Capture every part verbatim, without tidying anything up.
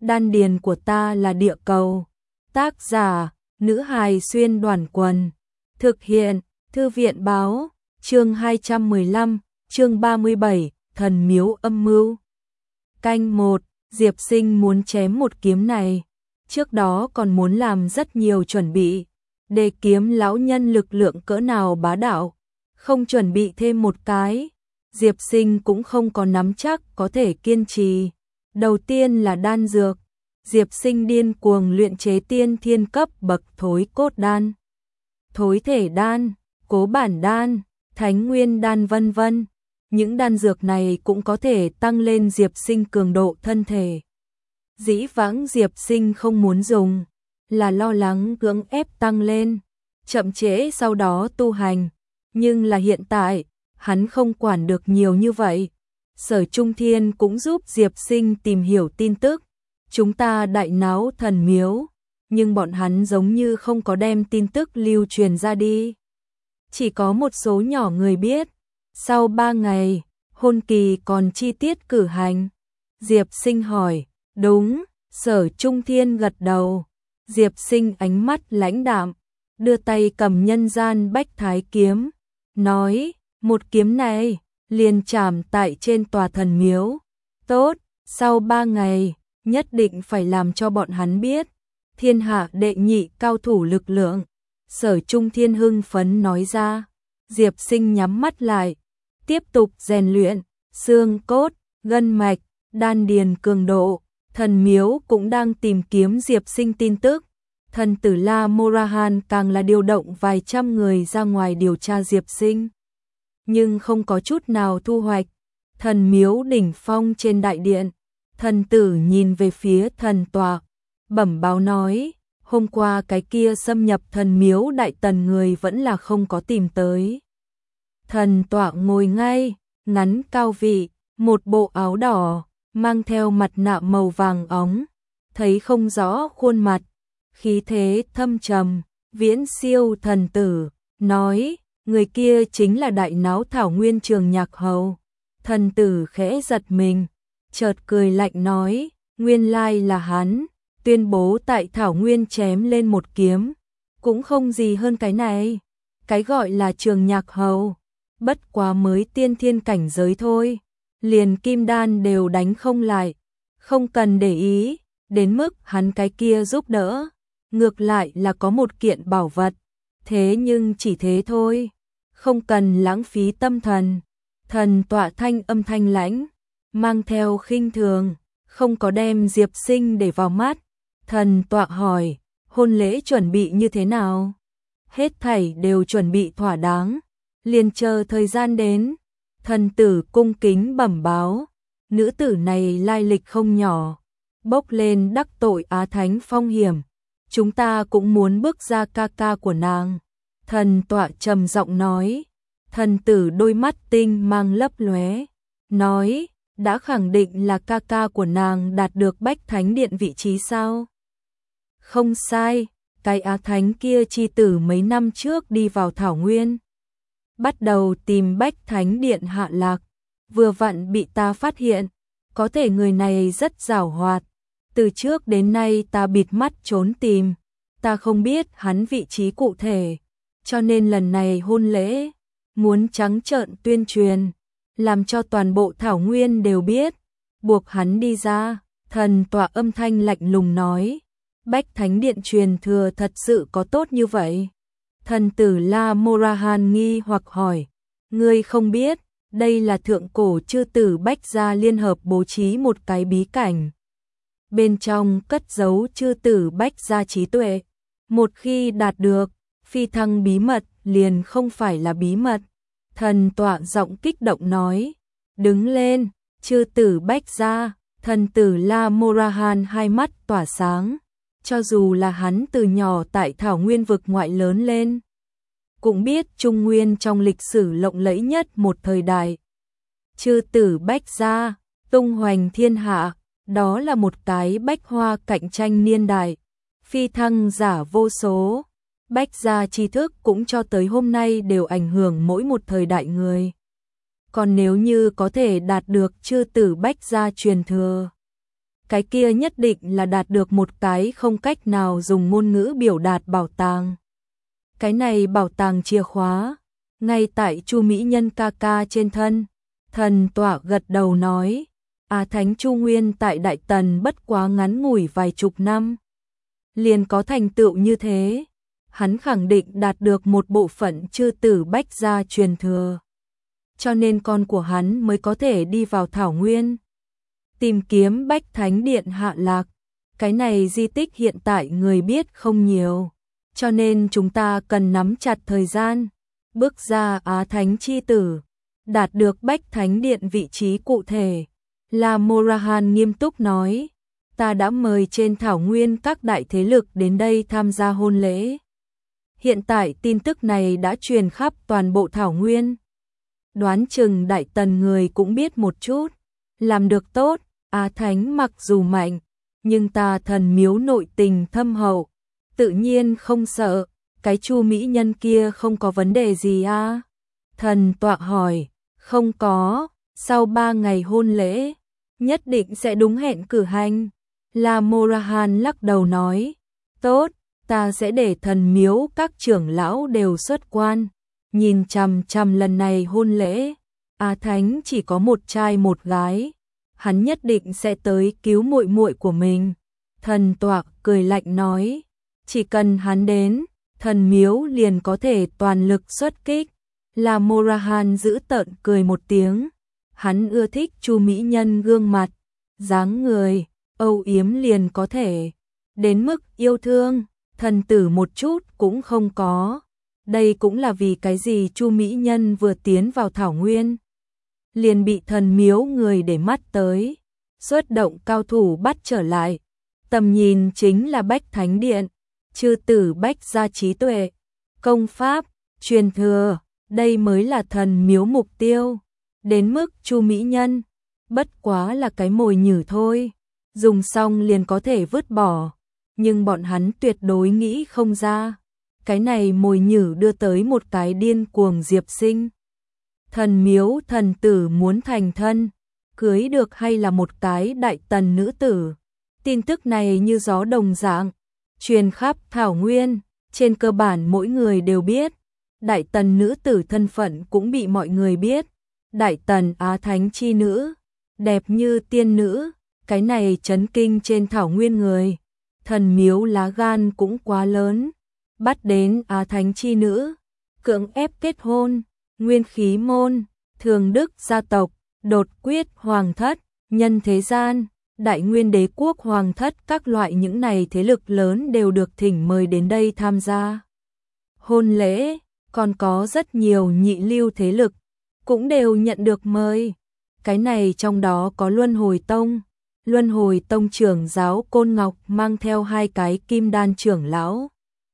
đan điền của ta là địa cầu. Tác giả, nữ hài xuyên đoàn quần. Thực hiện, thư viện báo, chương hai trăm mười lăm, chương ba mươi bảy, thần miếu âm mưu. Canh một, Diệp Sinh muốn chém một kiếm này. Trước đó còn muốn làm rất nhiều chuẩn bị. Để kiếm lão nhân lực lượng cỡ nào bá đạo. Không chuẩn bị thêm một cái. Diệp Sinh cũng không có nắm chắc có thể kiên trì. Đầu tiên là đan dược. Diệp Sinh điên cuồng luyện chế tiên thiên cấp bậc thối cốt đan, thối thể đan, cố bản đan, thánh nguyên đan vân vân. Những đan dược này cũng có thể tăng lên Diệp Sinh cường độ thân thể. Dĩ vãng Diệp Sinh không muốn dùng, là lo lắng cưỡng ép tăng lên, chậm trễ sau đó tu hành. Nhưng là hiện tại, hắn không quản được nhiều như vậy. Sở Trung Thiên cũng giúp Diệp Sinh tìm hiểu tin tức. Chúng ta đại náo thần miếu, nhưng bọn hắn giống như không có đem tin tức lưu truyền ra đi. Chỉ có một số nhỏ người biết. Sau ba ngày, hôn kỳ còn chi tiết cử hành. Diệp Sinh hỏi, đúng, Sở Trung Thiên gật đầu. Diệp Sinh ánh mắt lãnh đạm, đưa tay cầm nhân gian bách thái kiếm, nói, một kiếm này, liền chạm tại trên tòa thần miếu. Tốt, sau ba ngày, nhất định phải làm cho bọn hắn biết, thiên hạ đệ nhị cao thủ lực lượng. Sở Trung Thiên hưng phấn nói ra. Diệp Sinh nhắm mắt lại, tiếp tục rèn luyện, xương cốt, gân mạch, đan điền cường độ. Thần miếu cũng đang tìm kiếm Diệp Sinh tin tức. Thần tử La Morahan càng là điều động vài trăm người ra ngoài điều tra Diệp Sinh. Nhưng không có chút nào thu hoạch. Thần miếu đỉnh phong trên đại điện. Thần tử nhìn về phía thần tọa, bẩm báo nói, hôm qua cái kia xâm nhập thần miếu đại tần người vẫn là không có tìm tới. Thần tọa ngồi ngay, ngắn cao vị, một bộ áo đỏ, mang theo mặt nạ màu vàng óng, thấy không rõ khuôn mặt, khí thế thâm trầm. Viễn Siêu thần tử nói, người kia chính là đại náo thảo nguyên Trường Nhạc Hầu. Thần tử khẽ giật mình, chợt cười lạnh nói, nguyên lai là hắn, tuyên bố tại thảo nguyên chém lên một kiếm, cũng không gì hơn cái này. Cái gọi là Trường Nhạc Hầu, bất quá mới tiên thiên cảnh giới thôi, liền kim đan đều đánh không lại, không cần để ý, đến mức hắn cái kia giúp đỡ, ngược lại là có một kiện bảo vật, thế nhưng chỉ thế thôi, không cần lãng phí tâm thần. Thần tọa thanh âm thanh lãnh, mang theo khinh thường, không có đem Diệp Sinh để vào mắt. Thần tọa hỏi, hôn lễ chuẩn bị như thế nào? Hết thảy đều chuẩn bị thỏa đáng, liền chờ thời gian đến. Thần tử cung kính bẩm báo, nữ tử này lai lịch không nhỏ, bốc lên đắc tội Á Thánh phong hiểm, chúng ta cũng muốn bước ra ca ca của nàng. Thần tọa trầm giọng nói. Thần tử đôi mắt tinh mang lấp lóe, nói, đã khẳng định là ca ca của nàng đạt được Bách Thánh Điện vị trí sao? Không sai, cái Á Thánh kia chi tử mấy năm trước đi vào thảo nguyên, bắt đầu tìm Bách Thánh Điện hạ lạc, vừa vặn bị ta phát hiện, có thể người này rất giàu hoạt, từ trước đến nay ta bịt mắt trốn tìm, ta không biết hắn vị trí cụ thể, cho nên lần này hôn lễ muốn trắng trợn tuyên truyền, làm cho toàn bộ thảo nguyên đều biết, buộc hắn đi ra. Thần tọa âm thanh lạnh lùng nói, Bách Thánh Điện truyền thừa thật sự có tốt như vậy? Thần tử La Morahan nghi hoặc hỏi, ngươi không biết, đây là thượng cổ chư tử Bách gia liên hợp bố trí một cái bí cảnh. Bên trong cất giấu chư tử Bách gia trí tuệ, một khi đạt được, phi thăng bí mật liền không phải là bí mật. Thần tọa giọng kích động nói, đứng lên, chư tử Bách gia. Thần tử La Morahan hai mắt tỏa sáng, cho dù là hắn từ nhỏ tại thảo nguyên vực ngoại lớn lên, cũng biết Trung Nguyên trong lịch sử lộng lẫy nhất một thời đại. Chư tử Bách gia, tung hoành thiên hạ, đó là một cái bách hoa cạnh tranh niên đại, phi thăng giả vô số. Bách gia tri thức cũng cho tới hôm nay đều ảnh hưởng mỗi một thời đại người. Còn nếu như có thể đạt được chư tử Bách gia truyền thừa, cái kia nhất định là đạt được một cái không cách nào dùng ngôn ngữ biểu đạt bảo tàng. Cái này bảo tàng chìa khóa, ngay tại Chu Mỹ Nhân ca ca trên thân. Thần Tọa gật đầu nói, Á Thánh Chu Nguyên tại Đại Tần bất quá ngắn ngủi vài chục năm, liền có thành tựu như thế, hắn khẳng định đạt được một bộ phận chư tử bách gia truyền thừa. Cho nên con của hắn mới có thể đi vào Thảo Nguyên, tìm kiếm Bách Thánh Điện hạ lạc. Cái này di tích hiện tại người biết không nhiều, cho nên chúng ta cần nắm chặt thời gian, bước ra Á Thánh chi tử, đạt được Bách Thánh Điện vị trí cụ thể. La Morahan nghiêm túc nói, ta đã mời trên Thảo Nguyên các đại thế lực đến đây tham gia hôn lễ. Hiện tại tin tức này đã truyền khắp toàn bộ Thảo Nguyên. Đoán chừng Đại Tần người cũng biết một chút, làm được tốt. Á Thánh mặc dù mạnh, nhưng ta thần miếu nội tình thâm hậu, tự nhiên không sợ. Cái Chu Mỹ Nhân kia không có vấn đề gì à? Thần Tọa hỏi, không có, sau ba ngày hôn lễ, nhất định sẽ đúng hẹn cử hành. La Morahan lắc đầu nói, tốt, ta sẽ để thần miếu các trưởng lão đều xuất quan, nhìn chằm chằm lần này hôn lễ. Á Thánh chỉ có một trai một gái, hắn nhất định sẽ tới cứu muội muội của mình. Thần Tọa cười lạnh nói, chỉ cần hắn đến, thần miếu liền có thể toàn lực xuất kích. La Morahan giữ tợn cười một tiếng, hắn ưa thích Chu Mỹ Nhân gương mặt, dáng người, âu yếm liền có thể, đến mức yêu thương, thần tử một chút cũng không có. Đây cũng là vì cái gì Chu Mỹ Nhân vừa tiến vào Thảo Nguyên, liền bị thần miếu người để mắt tới, xuất động cao thủ bắt trở lại. Tầm nhìn chính là Bách Thánh Điện, chư tử bách gia trí tuệ, công pháp, truyền thừa, đây mới là thần miếu mục tiêu. Đến mức Chu Mỹ Nhân, bất quá là cái mồi nhử thôi, dùng xong liền có thể vứt bỏ, nhưng bọn hắn tuyệt đối nghĩ không ra, cái này mồi nhử đưa tới một cái điên cuồng Diệp Sinh. Thần miếu thần tử muốn thành thân, cưới được hay là một cái Đại Tần nữ tử. Tin tức này như gió đồng dạng, truyền khắp Thảo Nguyên, trên cơ bản mỗi người đều biết. Đại Tần nữ tử thân phận cũng bị mọi người biết. Đại Tần Á Thánh chi nữ, đẹp như tiên nữ, cái này chấn kinh trên Thảo Nguyên người. Thần miếu lá gan cũng quá lớn, bắt đến Á Thánh chi nữ, cưỡng ép kết hôn. Nguyên Khí môn, Thường Đức gia tộc, Đột Quyết hoàng thất, Nhân thế gian, Đại Nguyên đế quốc hoàng thất, các loại những này thế lực lớn đều được thỉnh mời đến đây tham gia hôn lễ. Còn có rất nhiều nhị lưu thế lực cũng đều nhận được mời. Cái này trong đó có Luân Hồi Tông. Luân Hồi Tông trưởng giáo Côn Ngọc mang theo hai cái kim đan trưởng lão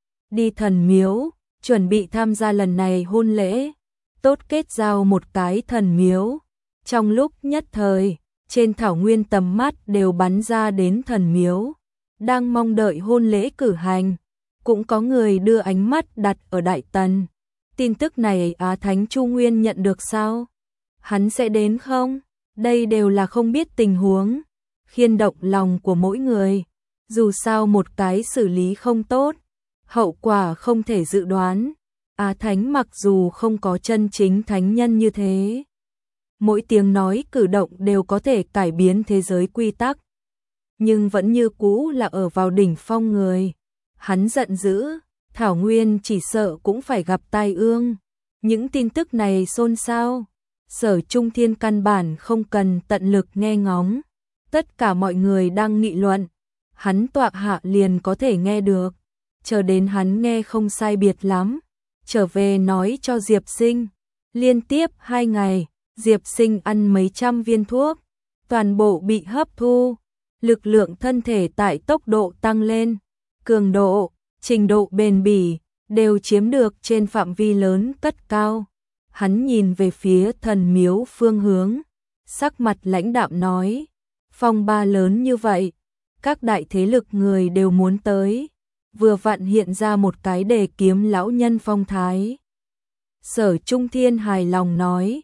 đi thần miếu, chuẩn bị tham gia lần này hôn lễ, tốt kết giao một cái thần miếu. Trong lúc nhất thời, trên Thảo Nguyên tầm mắt đều bắn ra đến thần miếu, đang mong đợi hôn lễ cử hành. Cũng có người đưa ánh mắt đặt ở Đại Tần. Tin tức này Á Thánh Chu Nguyên nhận được sao? Hắn sẽ đến không? Đây đều là không biết tình huống, khiên động lòng của mỗi người. Dù sao một cái xử lý không tốt, hậu quả không thể dự đoán. Á Thánh mặc dù không có chân chính thánh nhân như thế, mỗi tiếng nói cử động đều có thể cải biến thế giới quy tắc, nhưng vẫn như cũ là ở vào đỉnh phong người. Hắn giận dữ, Thảo Nguyên chỉ sợ cũng phải gặp tai ương. Những tin tức này xôn xao, Sở Trung Thiên căn bản không cần tận lực nghe ngóng. Tất cả mọi người đang nghị luận, hắn tọa hạ liền có thể nghe được. Chờ đến hắn nghe không sai biệt lắm, trở về nói cho Diệp Sinh. Liên tiếp hai ngày, Diệp Sinh ăn mấy trăm viên thuốc, toàn bộ bị hấp thu. Lực lượng thân thể tại tốc độ tăng lên, cường độ, trình độ bền bỉ đều chiếm được trên phạm vi lớn cất cao. Hắn nhìn về phía thần miếu phương hướng, sắc mặt lãnh đạm nói, phong ba lớn như vậy, các đại thế lực người đều muốn tới, vừa vặn hiện ra một cái đề kiếm lão nhân phong thái. Sở Trung Thiên hài lòng nói,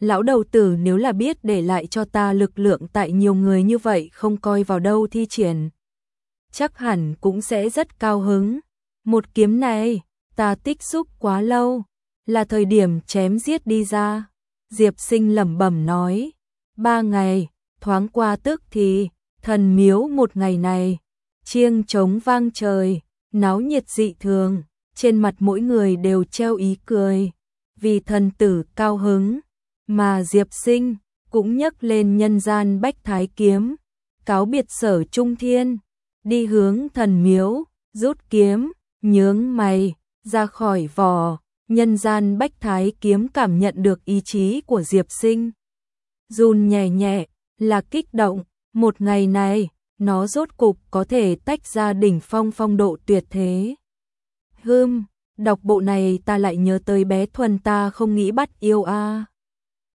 Lão đầu tử nếu là biết để lại cho ta lực lượng tại nhiều người như vậy không coi vào đâu thi triển, chắc hẳn cũng sẽ rất cao hứng. Một kiếm này, ta tích xúc quá lâu, là thời điểm chém giết đi ra. Diệp Sinh lẩm bẩm nói, ba ngày, thoáng qua tức thì, thần miếu một ngày này, chiêng trống vang trời, náo nhiệt dị thường, trên mặt mỗi người đều treo ý cười, vì thần tử cao hứng, mà Diệp Sinh cũng nhấc lên nhân gian bách thái kiếm, cáo biệt Sở Trung Thiên, đi hướng thần miếu, rút kiếm, nhướng mày, ra khỏi vỏ. Nhân gian bách thái kiếm cảm nhận được ý chí của Diệp Sinh, run nhẹ nhẹ, là kích động. Một ngày này, nó rốt cục có thể tách ra đỉnh phong phong độ tuyệt thế. Hừm, đọc bộ này ta lại nhớ tới bé Thuần, ta không nghĩ bắt yêu a.